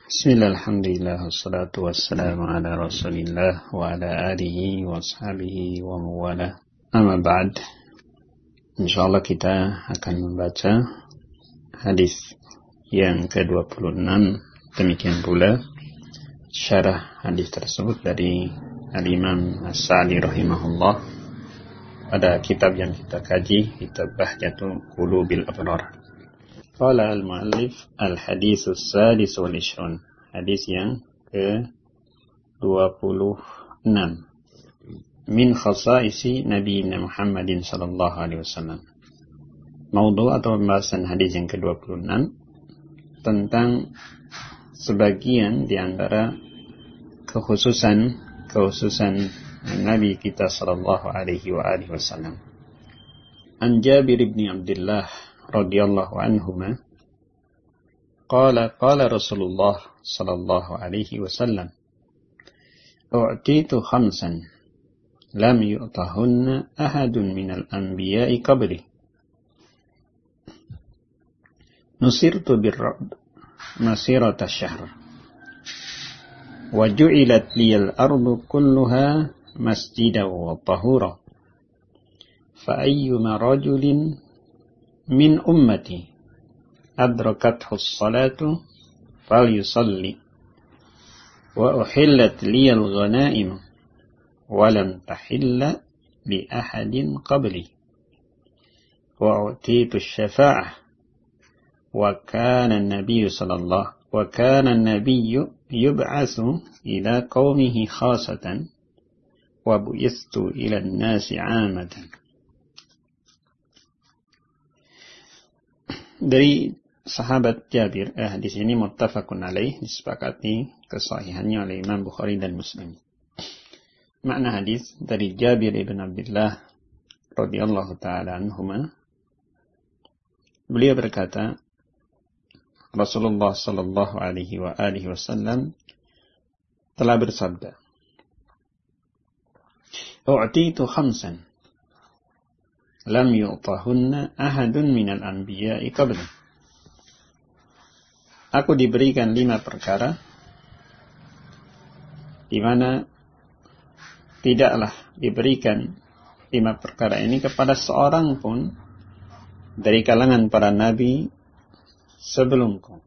Bismillah, alhamdulillah, wassalatu wassalamu ala rasulillah wa ala alihi wa ashabihi wa mawala. Amma ba'd, insyaAllah kita akan membaca hadis yang ke-26. Demikian pula syarah hadis tersebut dari Al-Imam As-Sa'di rahimahullah pada kitab yang kita kaji, kitab Bahjatul Qulubil Abrar. Qala al-muallif al-haditsus sadis wal ishrun, hadis yang ke-26 min khasaisi Nabiina Muhammadin sallallahu alaihi wasallam. Maudhu atau pembahasan hadis yang ke-26 tentang sebagian di antara kekhususan Nabi kita sallallahu alaihi wasallam. An Jabir bin Abdullah radhiyallahu anhuma qala Rasulullah sallallahu alaihi wasallam u'titu khamsan lam yu'tahunna ahadun minal anbiya'i qabli nusirtu birru'b masirata syahr wa ju'ilat liyal ardu kulluha masjidan wa tahura fa ayyuma rajulin min ummati adrakathu as-salatu falyusalli wa uhillat liyal ghanaim wa lam tahilla li ahadin qabli wa utitu asy-syafa'ah wa kana an-nabiyyu yub'atsu ila qaumihi khasatan wa bu'istu ila an-nasi 'amatan. Dari sahabat Jabir, hadis ini muttafaqun alaih, disepakati kesahihannya oleh Imam Bukhari dan Muslim. Makna hadis dari Jabir ibn Abdullah radhiyallahu taala anhuma, beliau berkata, Rasulullah sallallahu alaihi wasallam telah bersabda, "U'titu khamsan lam yu'tahunna ahadun minal anbiya'i qabli." Aku diberikan 5 perkara di mana tidaklah diberikan 5 perkara ini kepada seorang pun dari kalangan para nabi sebelumku.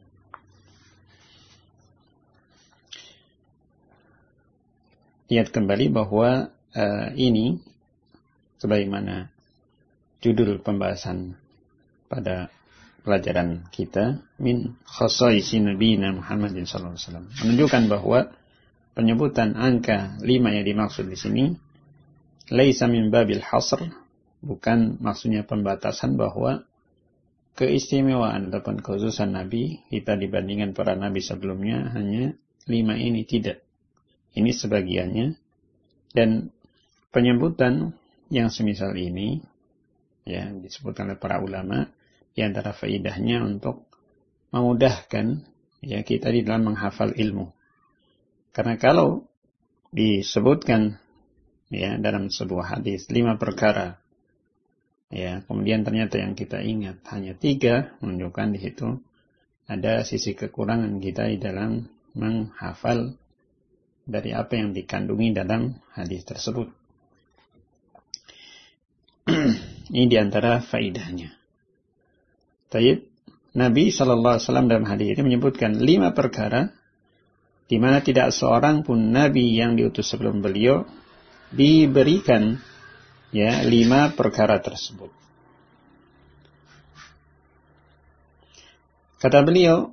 Lihat kembali bahwa ini sebagaimana judul pembahasan pada pelajaran kita, min khasaisi Nabiina Muhammadin sallallahu alaihi wasallam, menunjukkan bahwa penyebutan angka 5 yang dimaksud di sini laisa min babil hasr, bukan maksudnya pembatasan bahwa keistimewaan ataupun kekhususan Nabi kita dibandingkan para Nabi sebelumnya hanya 5 ini, tidak. Ini sebagiannya, dan penyebutan yang semisal ini ya disebutkan oleh para ulama, di antara faedahnya untuk memudahkan ya kita di dalam menghafal ilmu. Karena kalau disebutkan ya dalam sebuah hadis 5 perkara, ya kemudian ternyata yang kita ingat hanya 3, menunjukkan di situ ada sisi kekurangan kita di dalam menghafal dari apa yang dikandungi dalam hadis tersebut. Ini diantara faedahnya. Tayyib, Nabi sallallahu alaihi wasallam dalam hadis ini menyebutkan 5 perkara di mana tidak seorang pun nabi yang diutus sebelum beliau diberikan ya 5 perkara tersebut. Kata beliau,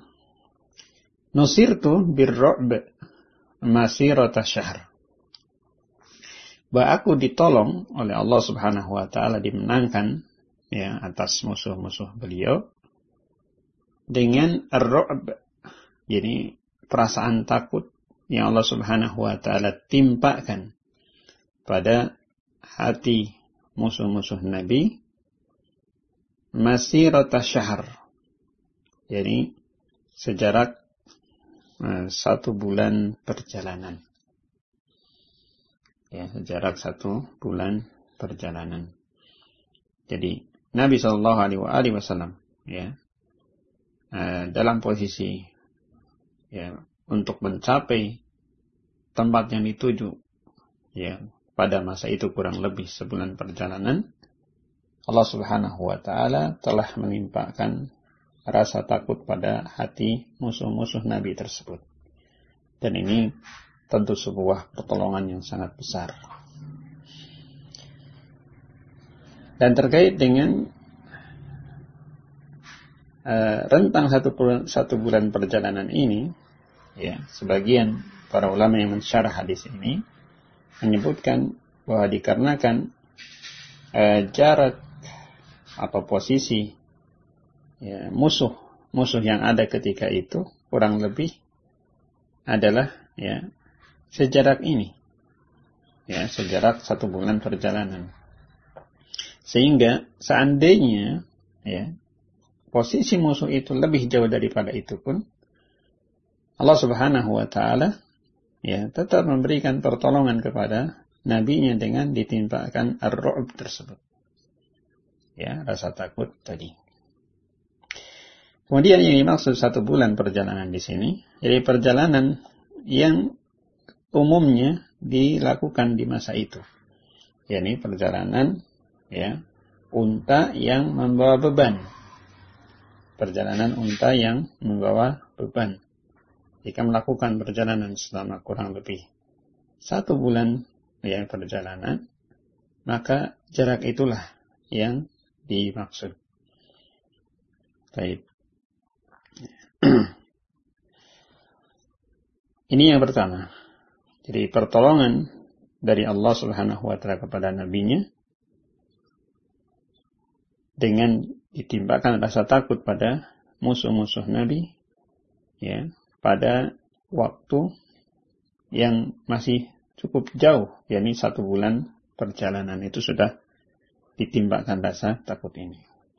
nusirtu birru'b masirata syahr, bahwa aku ditolong oleh Allah Subhanahu wa taala, dimenangkan ya atas musuh-musuh beliau dengan ar-ru'b, jadi perasaan takut yang Allah Subhanahu wa taala timpakan pada hati musuh-musuh Nabi masirata syahr, jadi sejarak 1 bulan perjalanan. Ya, sejarak 1 bulan perjalanan. Jadi Nabi sallallahu alaihi wasallam ya dalam posisi ya, untuk mencapai tempat yang dituju, ya, pada masa itu kurang lebih sebulan perjalanan, Allah Subhanahu wa Ta'ala telah menimpakan rasa takut pada hati musuh-musuh Nabi tersebut. Dan ini tentu sebuah pertolongan yang sangat besar. Dan terkait dengan rentang satu bulan perjalanan ini, ya, sebagian para ulama yang mensyarah hadis ini menyebutkan bahwa dikarenakan jarak atau posisi, ya, musuh yang ada ketika itu kurang lebih adalah, ya, sejarak ini, ya, sejarak 1 bulan perjalanan. Sehingga seandainya, ya, posisi musuh itu lebih jauh daripada itu pun, Allah Subhanahu wa Ta'ala, ya, tetap memberikan pertolongan kepada nabinya dengan ditimpakan ar-ru'b tersebut, ya, rasa takut tadi. Kemudian yang dimaksud 1 bulan perjalanan di sini, jadi perjalanan yang umumnya dilakukan di masa itu, yakni perjalanan, ya, unta yang membawa beban. Perjalanan unta yang membawa beban. Jika melakukan perjalanan selama kurang lebih 1 bulan, ya, perjalanan, maka jarak itulah yang dimaksud. Baik. Ini yang pertama. Jadi pertolongan dari Allah Subhanahu wa Ta'ala kepada nabinya dengan ditimpakan rasa takut pada musuh-musuh Nabi, ya, pada waktu yang masih cukup jauh, yakni 1 bulan perjalanan itu sudah ditimpakan rasa takut ini.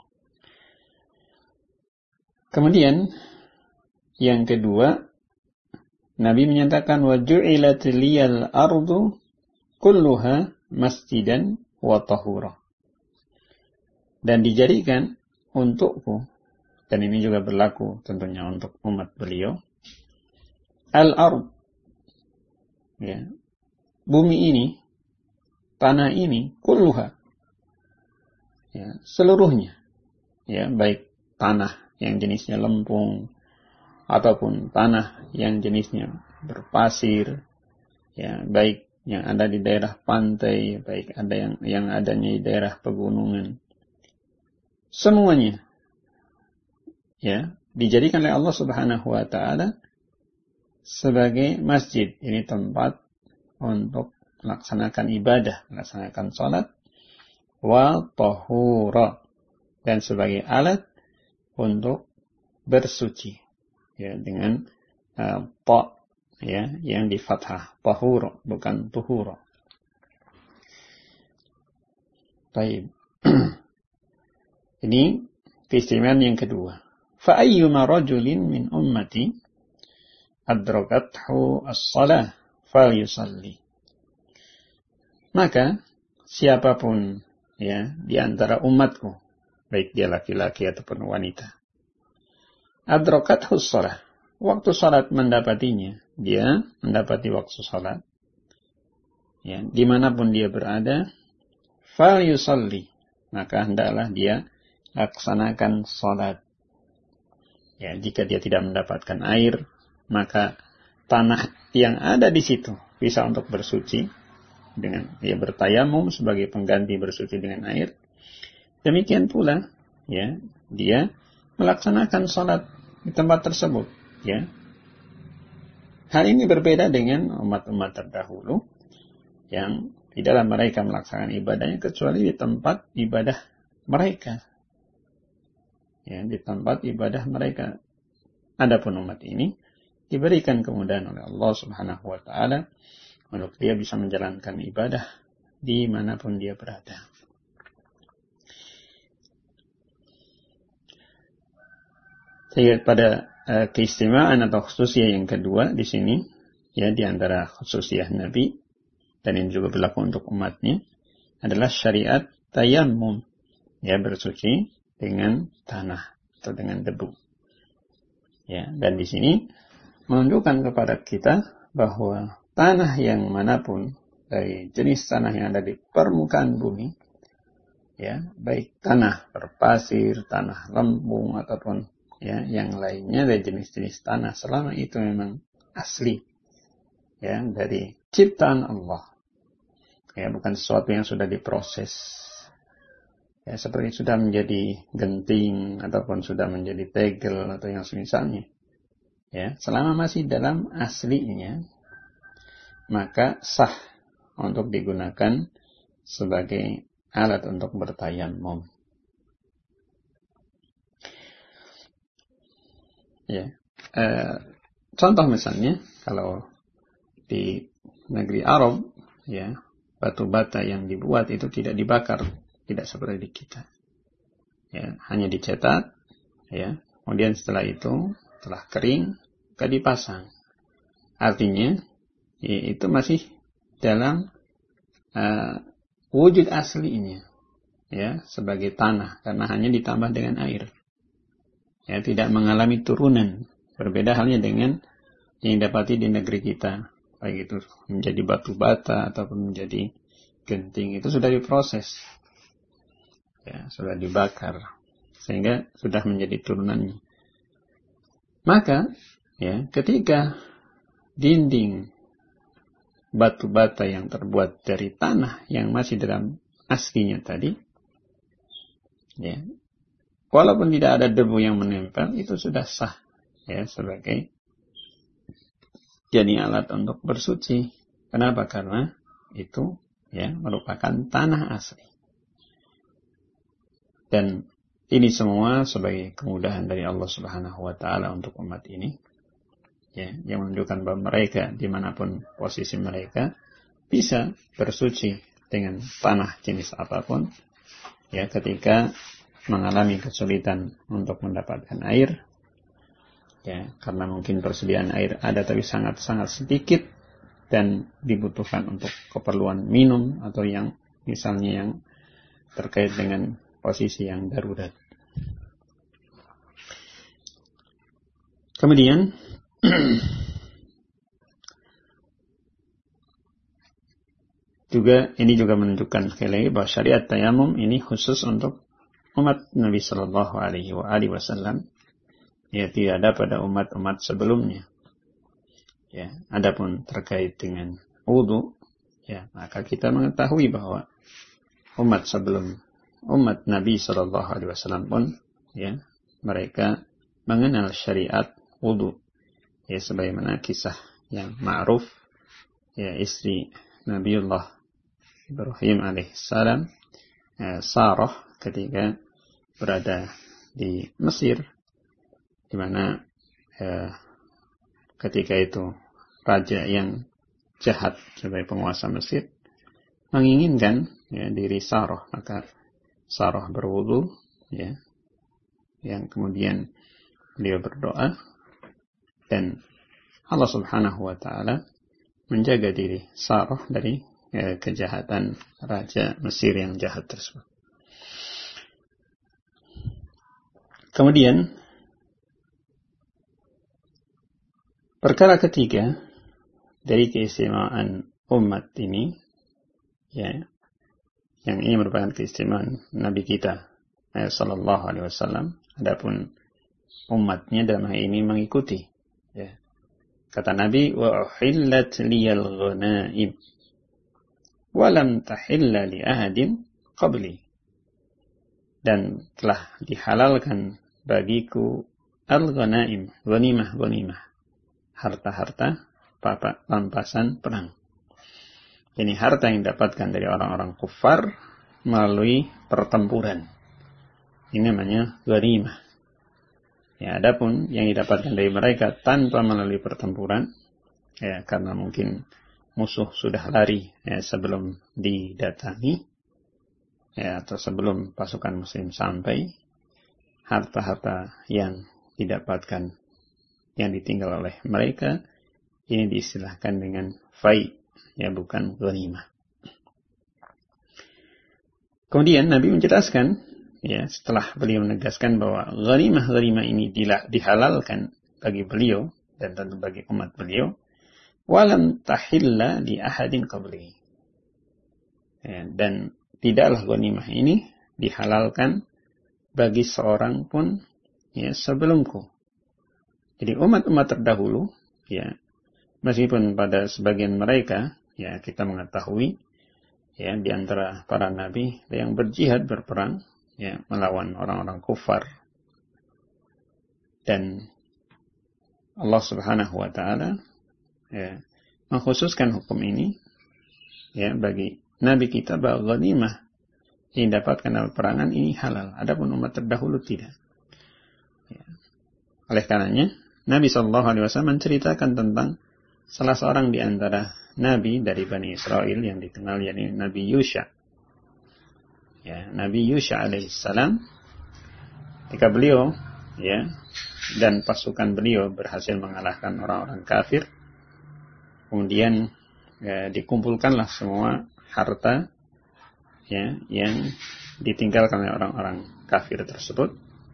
Kemudian yang kedua, Nabi menyatakan wa ju'ilat liyal ardu kulluha masjidan wa tahura. Dan dijadikan untukku, dan ini juga berlaku tentunya untuk umat beliau, al-ard, ya, bumi ini, tanah ini, kulluha, ya, seluruhnya, ya, baik tanah yang jenisnya lempung ataupun tanah yang jenisnya berpasir, ya, baik yang ada di daerah pantai, baik ada yang adanya di daerah pegunungan, semuanya, ya, dijadikan oleh Allah Subhanahu wa Ta'ala sebagai masjid. Ini tempat untuk melaksanakan ibadah, melaksanakan salat, wa tahura, dan sebagai alat untuk bersuci, ya, dengan ta, ya, yang di fathah, tahura, bukan tuhura. Baik. Ini keistimewaan yang kedua. Fa ayyuma rajulin min ummati adrakathu as-shalah falyusalli. Maka siapapun, ya, di antara umatku, baik dia laki-laki ataupun wanita, adrakathu as-shalah, waktu salat mendapatinya, dia mendapati waktu salat, ya, dimanapun dia berada, falyusalli, maka hendaklah dia laksanakan salat. Ya, jika dia tidak mendapatkan air, maka tanah yang ada di situ bisa untuk bersuci dengan dia bertayamum sebagai pengganti bersuci dengan air. Demikian pula, ya, dia melaksanakan salat di tempat tersebut, ya. Hal ini berbeda dengan umat-umat terdahulu yang tidaklah mereka melaksanakan ibadahnya kecuali di tempat ibadah mereka. Ya, di tempat ibadah mereka. Adapun umat ini diberikan kemudahan oleh Allah Subhanahu wa Ta'ala untuk dia bisa menjalankan ibadah dimanapun dia berada. Jadi pada keistimewaan atau khususiyah yang kedua di sini, ya, di antara khususiyah Nabi, dan ini juga berlaku untuk umatnya, adalah syariat tayammum, ya, bersuci dengan tanah atau dengan debu. Ya, dan di sini menunjukkan kepada kita bahwa tanah yang manapun dari jenis tanah yang ada di permukaan bumi, ya, baik tanah berpasir, tanah lempung ataupun ya yang lainnya dari jenis-jenis tanah, selama itu memang asli, ya, dari ciptaan Allah, ya, bukan sesuatu yang sudah diproses, ya, seperti sudah menjadi genting ataupun sudah menjadi tegel atau yang semisalnya, ya, selama masih dalam aslinya, maka sah untuk digunakan sebagai alat untuk bertayammum. Ya, contoh misalnya kalau di negeri Arab, ya, batu bata yang dibuat itu tidak dibakar, tidak seperti di kita, ya, hanya dicetak, ya, kemudian setelah itu telah kering, maka dipasang. Artinya, ya, itu masih dalam wujud aslinya, ya, sebagai tanah, karena hanya ditambah dengan air, ya, tidak mengalami turunan. Berbeda halnya dengan yang didapati di negeri kita, baik itu menjadi batu bata ataupun menjadi genting, itu sudah diproses, ya, sudah dibakar sehingga sudah menjadi turunannya. Maka, ya, ketika dinding batu bata yang terbuat dari tanah yang masih dalam aslinya tadi, ya, walaupun tidak ada debu yang menempel, itu sudah sah, ya, sebagai jadi alat untuk bersuci. Kenapa? Karena itu, ya, merupakan tanah asli. Dan ini semua sebagai kemudahan dari Allah Subhanahu wa Ta'ala untuk umat ini, ya, yang menunjukkan bahwa mereka dimanapun posisi mereka bisa bersuci dengan tanah jenis apapun, ya, ketika mengalami kesulitan untuk mendapatkan air, ya, karena mungkin persediaan air ada tapi sangat-sangat sedikit dan dibutuhkan untuk keperluan minum atau yang misalnya yang terkait dengan posisi yang darurat. Kemudian ini juga menunjukkan sekali lagi bahwa syariat tayamum ini khusus untuk umat Nabi Sallallahu Alaihi Wasallam, ya, tidak ada pada umat-umat sebelumnya. Ya, adapun terkait dengan wudu, ya, maka kita mengetahui bahwa umat sebelum umat Nabi Sallallahu Alaihi Wasallam pun, ya, mereka mengenal syariat wudu, ya, sebagaimana kisah yang ma'ruf, ya, istri Nabiullah Ibrahim alaihissalam, Sarah, ketika berada di Mesir, di mana ketika itu raja yang jahat sebagai penguasa Mesir menginginkan, ya, diri Sarah, maka Sarah berwudu, ya, yang kemudian beliau berdoa dan Allah Subhanahu wa Ta'ala menjaga diri Sarah dari kejahatan raja Mesir yang jahat tersebut. Kemudian perkara ketiga dari keistimewaan umat ini, ya, yang ini merupakan keistimewaan Nabi kita Sallallahu Alaihi Wasallam. Adapun umatnya dalam hal ini mengikuti, ya. Kata Nabi, wa uhillat liyal ghanaim wa lam tahilla li ahadin qabli. Dan telah dihalalkan bagiku al-ghanaim, ghanimah, harta-harta rampasan perang. Ini harta yang didapatkan dari orang-orang kufar melalui pertempuran. Ini namanya ghanimah. Ya, adapun yang didapatkan dari mereka tanpa melalui pertempuran, ya, karena mungkin musuh sudah lari, ya, sebelum didatangi, ya, atau sebelum pasukan muslim sampai, harta-harta yang didapatkan, yang ditinggal oleh mereka, ini diistilahkan dengan fai, ya, bukan ghanimah. Kemudian Nabi menjelaskan, ya, setelah beliau menegaskan bahwa ghanimah ini dihalalkan bagi beliau dan tentu bagi umat beliau, walam tahilla li ahadin qabli. Ya, dan tidaklah ghanimah ini dihalalkan bagi seorang pun ya sebelumku. Jadi umat-umat terdahulu ya, meskipun pada sebagian mereka ya kita mengetahui ya di antara para nabi yang berjihad berperang ya melawan orang-orang kufar, dan Allah Subhanahu wa taala ya mengkhususkan hukum ini ya bagi nabi kita bahwa ghanimah yang didapatkan dalam peperangan ini halal, adapun umat terdahulu tidak. Ya. Oleh karenanya Nabi SAW menceritakan tentang salah seorang di antara nabi dari Bani Israel yang dikenal yakni Nabi Yusha. Ya, Nabi Yusha alaihissalam, ketika beliau ya dan pasukan beliau berhasil mengalahkan orang-orang kafir, kemudian ya, dikumpulkanlah semua harta ya yang ditinggalkan oleh orang-orang kafir tersebut.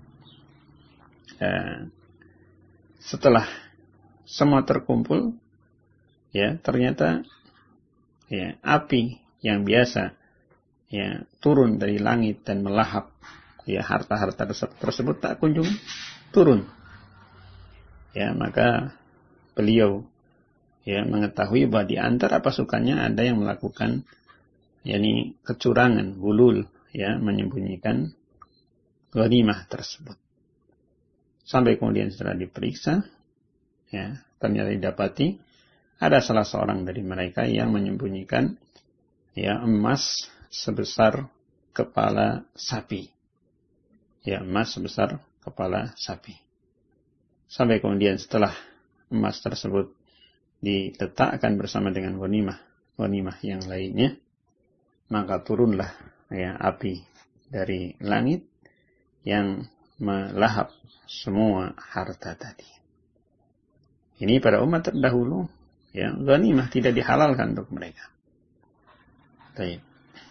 Setelah semua terkumpul, ya ternyata ya api yang biasa ya turun dari langit dan melahap ya harta-harta tersebut tak kunjung turun. Ya maka beliau ya mengetahui bahwa di antara pasukannya ada yang melakukan yakni kecurangan, gulul ya menyembunyikan ghanimah tersebut. Sampai kemudian setelah diperiksa, ya, ternyata didapati ada salah seorang dari mereka yang menyembunyikan ya emas sebesar kepala sapi. Ya, emas sebesar kepala sapi. Sampai kemudian setelah emas tersebut diletakkan bersama dengan ghanimah yang lainnya, maka turunlah ya api dari langit yang melahap semua harta tadi. Ini pada umat terdahulu, ya, ghanimah tidak dihalalkan untuk mereka. Baik.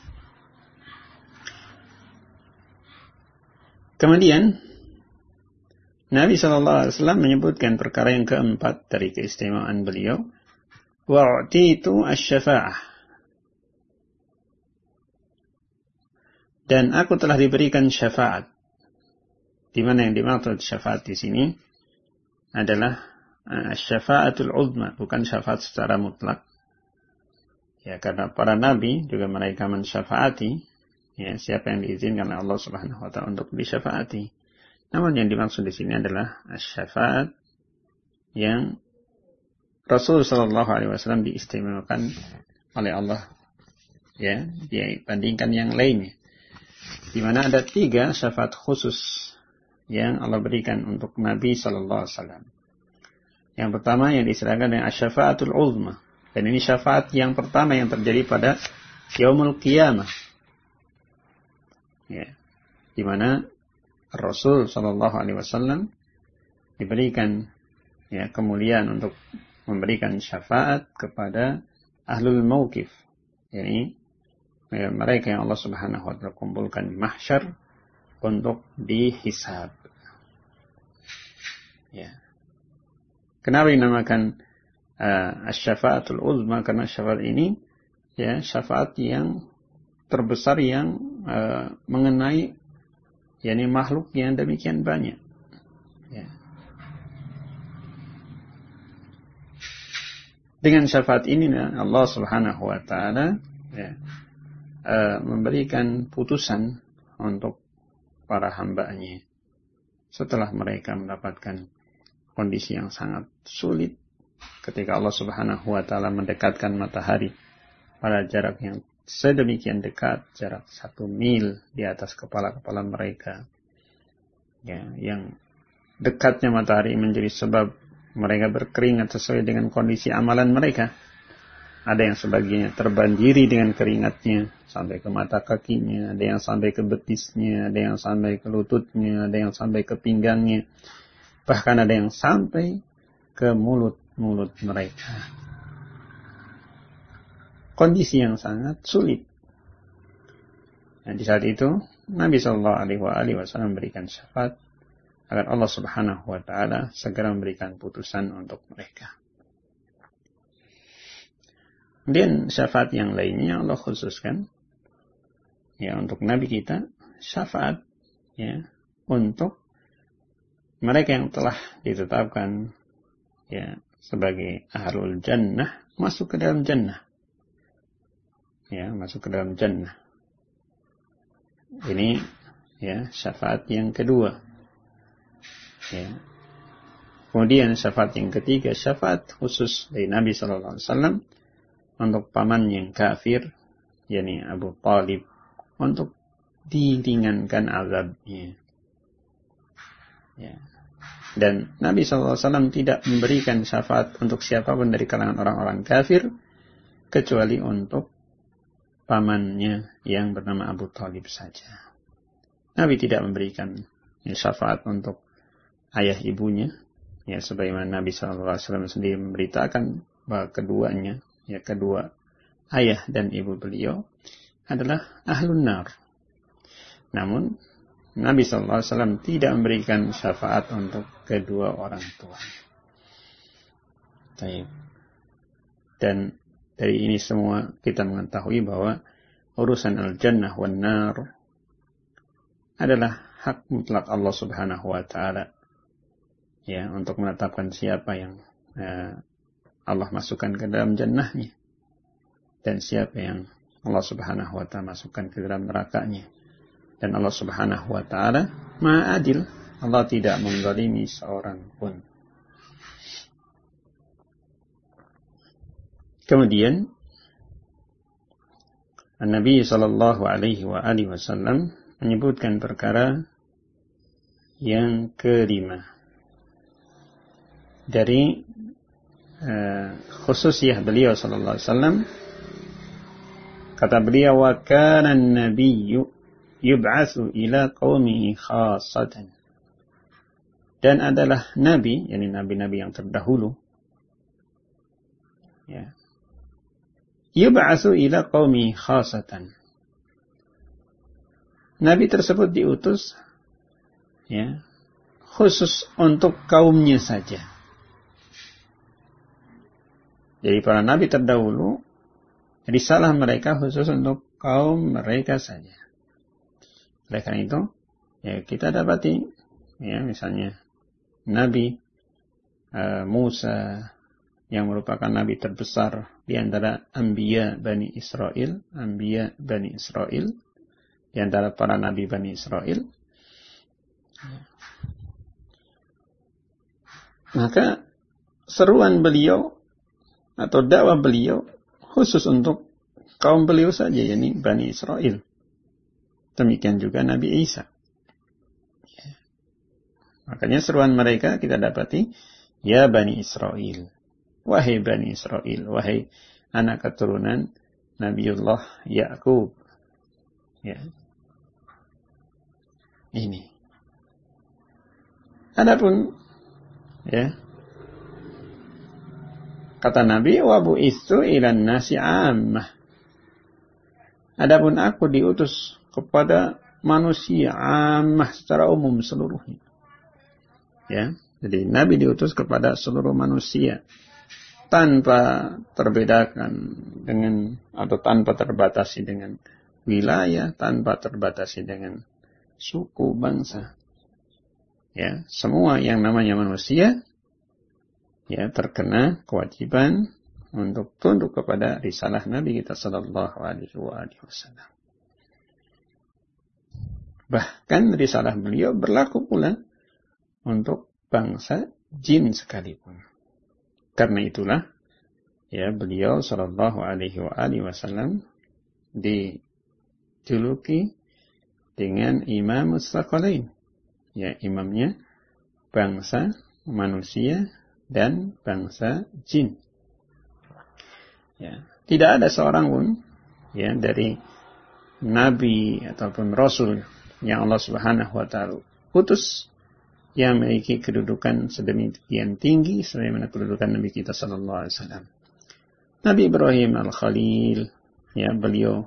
Kemudian Nabi SAW menyebutkan perkara yang keempat dari keistimewaan beliau, wa'titu asy-syafa'ah. Dan aku telah diberikan syafaat. Di mana yang dimaksud syafaat di sini adalah syafaatul uzma, bukan syafaat secara mutlak. Ya, karena para nabi juga mereka mensyafaati ya siapa yang diizinkan oleh Allah Subhanahu wa taala untuk disyafaati. Namun yang dimaksud di sini adalah syafaat yang Rasul sallallahu alaihi wasallam diistimewakan oleh Allah ya dibandingkan yang lainnya. Di mana ada 3 syafaat khusus yang Allah berikan untuk Nabi sallallahu alaihi wasallam. Yang pertama yang diistilahkan dengan syafaatul uzma, dan ini syafaat yang pertama yang terjadi pada yaumul qiyamah. Ya. Di mana Rasul sallallahu alaihi wasallam diberikan ya kemuliaan untuk memberikan syafaat kepada ahlul mauqif, yakni ya, mereka yang Allah Subhanahu wa taala kumpulkan di mahsyar untuk dihisab. Ya. Kenapa dinamakan asy-syafaatul uzma? Karena syafaat ini ya syafaat yang terbesar yang mengenai yakni makhluk yang demikian banyak. Ya. Dengan syafaat ini Allah Subhanahu wa taala ya, memberikan putusan untuk para hamba-Nya setelah mereka mendapatkan kondisi yang sangat sulit ketika Allah Subhanahu wa taala mendekatkan matahari pada jarak yang sedemikian dekat, jarak 1 mil di atas kepala-kepala mereka. Ya, yang dekatnya matahari menjadi sebab mereka berkeringat sesuai dengan kondisi amalan mereka. Ada yang sebagiannya terbandiri dengan keringatnya sampai ke mata kakinya, ada yang sampai ke betisnya, ada yang sampai ke lututnya, ada yang sampai ke pinggangnya. Bahkan ada yang sampai ke mulut-mulut mereka. Kondisi yang sangat sulit. Dan di saat itu Nabi SAW memberikan syafaat agar Allah Subhanahu wa taala segera memberikan putusan untuk mereka. Kemudian syafaat yang lainnya Allah khususkan ya untuk nabi kita, syafaat ya untuk mereka yang telah ditetapkan ya sebagai ahlul jannah masuk ke dalam jannah. Ya, masuk ke dalam jannah. Ini ya syafaat yang kedua. Ya. Kemudian syafaat yang ketiga, syafaat khusus dari Nabi sallallahu alaihi wasallam untuk paman yang kafir, yakni Abu Thalib, untuk diringankan azabnya. Ya. Dan Nabi SAW tidak memberikan syafaat untuk siapapun dari kalangan orang-orang kafir, kecuali untuk pamannya yang bernama Abu Thalib saja. Nabi tidak memberikan syafaat untuk ayah ibunya, ya sebagaimana Nabi SAW sendiri memberitakan bahwa keduanya, ya kedua ayah dan ibu beliau adalah ahlun nar. Namun Nabi SAW tidak memberikan syafaat untuk kedua orang tua. Dan dari ini semua kita mengetahui bahwa urusan al-jannah wan nar adalah hak mutlak Allah Subhanahu wa taala. Ya, untuk menetapkan siapa yang Allah masukkan ke dalam jannahnya dan siapa yang Allah Subhanahu wa taala masukkan ke dalam nerakanya. Dan Allah Subhanahu wa taala Maha Adil. Allah tidak menzalimi seorang pun. Kemudian Nabi sallallahu alaihi wasallam menyebutkan perkara yang kelima dari khususiyah beliau sallallahu alaihi wasallam. Kata beliau, wa kana an-nabiyyu yub'atsu ila qaumihi khassatan. Dan adalah nabi, yakni nabi-nabi yang terdahulu, ya, yub'atsu ila qaumihi khassatan. Nabi tersebut diutus ya khusus untuk kaumnya saja. Jadi para nabi terdahulu, risalah mereka khusus untuk kaum mereka saja. Oleh karena itu, ya kita dapati, ya misalnya Nabi Musa yang merupakan nabi terbesar di antara Anbiya Bani Israel, di antara para nabi Bani Israel. Maka seruan beliau atau dakwah beliau khusus untuk kaum beliau saja, yakni Bani Israel. Demikian juga Nabi Isa. Makanya seruan mereka kita dapati, ya Bani Israel, wahai Bani Israel, wahai anak keturunan Nabiullah Ya'qub. Ya. Ini. Adapun ya kata Nabi, wa bu'istu ilan nasi ammah. Adapun aku diutus kepada manusia ammah secara umum seluruhnya. Ya, jadi Nabi diutus kepada seluruh manusia tanpa terbedakan dengan atau tanpa terbatasi dengan wilayah, tanpa terbatasi dengan suku, bangsa. Ya, semua yang namanya manusia ya terkena kewajiban untuk tunduk kepada risalah Nabi kita sallallahu alaihi wasallam. Bahkan risalah beliau berlaku pula untuk bangsa jin sekalipun. Karena itulah ya beliau sallallahu alaihi wasallam dijuluki dengan Imam Tsaqalain. Ya, imamnya bangsa manusia dan bangsa jin. Ya, tidak ada seorang pun ya dari nabi ataupun rasul yang Allah Subhanahu wa taala utus yang memiliki kedudukan sedemikian tinggi sebagaimana kedudukan Nabi kita sallallahu alaihi wasallam. Nabi Ibrahim Al-Khalil, ya beliau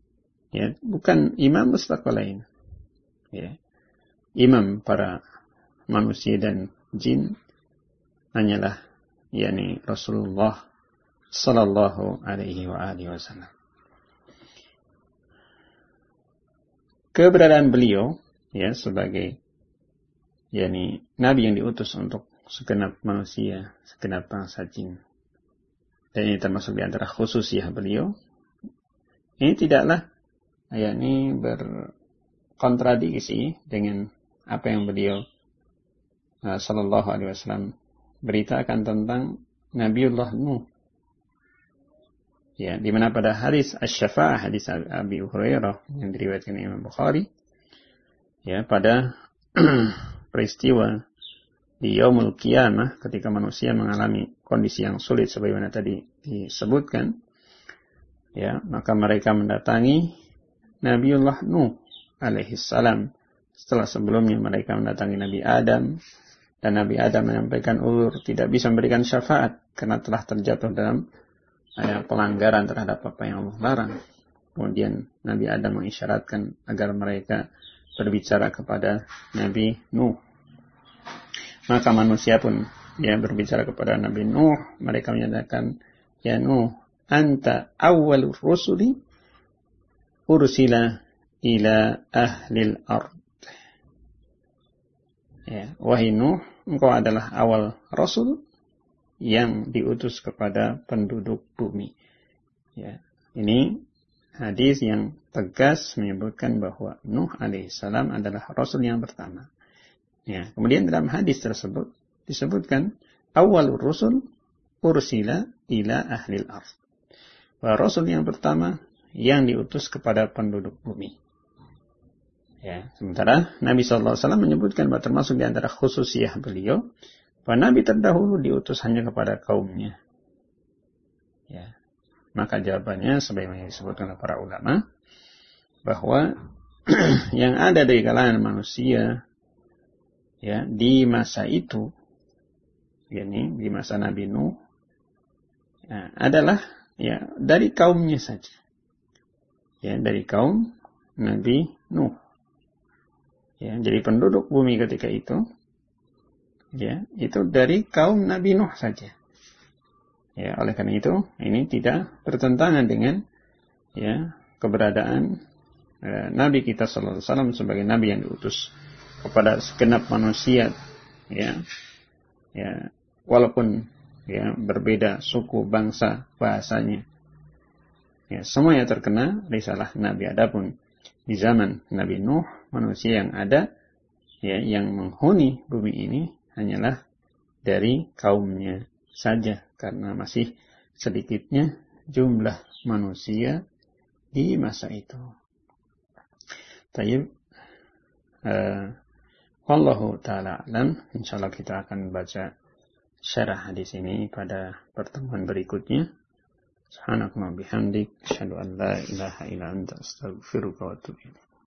ya bukan imam mustaqalain. Ya. Imam para manusia dan jin hanyalah yakni Rasulullah sallallahu alaihi wasallam. Keberadaan beliau ya sebagai yakni nabi yang diutus untuk segenap manusia, segenap bangsa jin. Dan ini termasuk di antara khususiyah beliau. Ini tidaklah yakni berkontradiksi dengan apa yang beliau sallallahu alaihi wasallam beritakan tentang Nabiullah Nuh. Ya, di mana pada hadis asy-syafa'ah, hadis Abi Hurairah yang diriwayatkan Imam Bukhari, ya, pada peristiwa di Yaumul Qiyamah ketika manusia mengalami kondisi yang sulit sebagaimana tadi disebutkan, ya, maka mereka mendatangi Nabiullah Nuh alaihi salam setelah sebelumnya mereka mendatangi Nabi Adam, dan Nabi Adam menyampaikan ulur tidak bisa memberikan syafaat karena telah terjatuh dalam pelanggaran terhadap apa yang Allah larang. Kemudian Nabi Adam mengisyaratkan agar mereka berbicara kepada Nabi Nuh. Maka manusia pun berbicara kepada Nabi Nuh. Mereka menyatakan, ya Nuh, anta awwalur rusuli ursila ila ahlil ard. Ya, wahai Nuh, engkau adalah awal rasul yang diutus kepada penduduk bumi. Ya, ini hadis yang tegas menyebutkan bahwa Nuh alaihissalam adalah rasul yang pertama. Ya, kemudian dalam hadis tersebut disebutkan awalur rusul ursila ila ahlil ardh. Bahwa rasul yang pertama yang diutus kepada penduduk bumi. Ya, sementara Nabi SAW menyebutkan bahwa termasuk di antara khususiyah beliau bahwa Nabi terdahulu diutus hanya kepada kaumnya. Ya, maka jawabannya sebagaimana disebutkan oleh para ulama bahwa yang ada dari kalangan manusia ya di masa itu, yakni di masa Nabi Nuh, ya, adalah ya dari kaumnya saja. Ya, dari kaum Nabi Nuh. Ya, jadi penduduk bumi ketika itu ya, itu dari kaum Nabi Nuh saja. Ya, oleh karena itu ini tidak bertentangan dengan ya keberadaan Nabi kita sallallahu alaihi wasallam sebagai nabi yang diutus kepada segenap manusia, ya. Ya, walaupun ya berbeda suku, bangsa, bahasanya. Ya, semuanya terkena risalah Nabi. Adapun di zaman Nabi Nuh, manusia yang ada ya yang menghuni bumi ini hanyalah dari kaumnya saja karena masih sedikitnya jumlah manusia di masa itu. Tayyib, wallahu ta'ala alam. Insyaallah kita akan baca syarah hadis ini pada pertemuan berikutnya. Subhanakallahumma bihamdik, asyhadu an la ilaha illa anta, astaghfiruka wa atubu ilaik.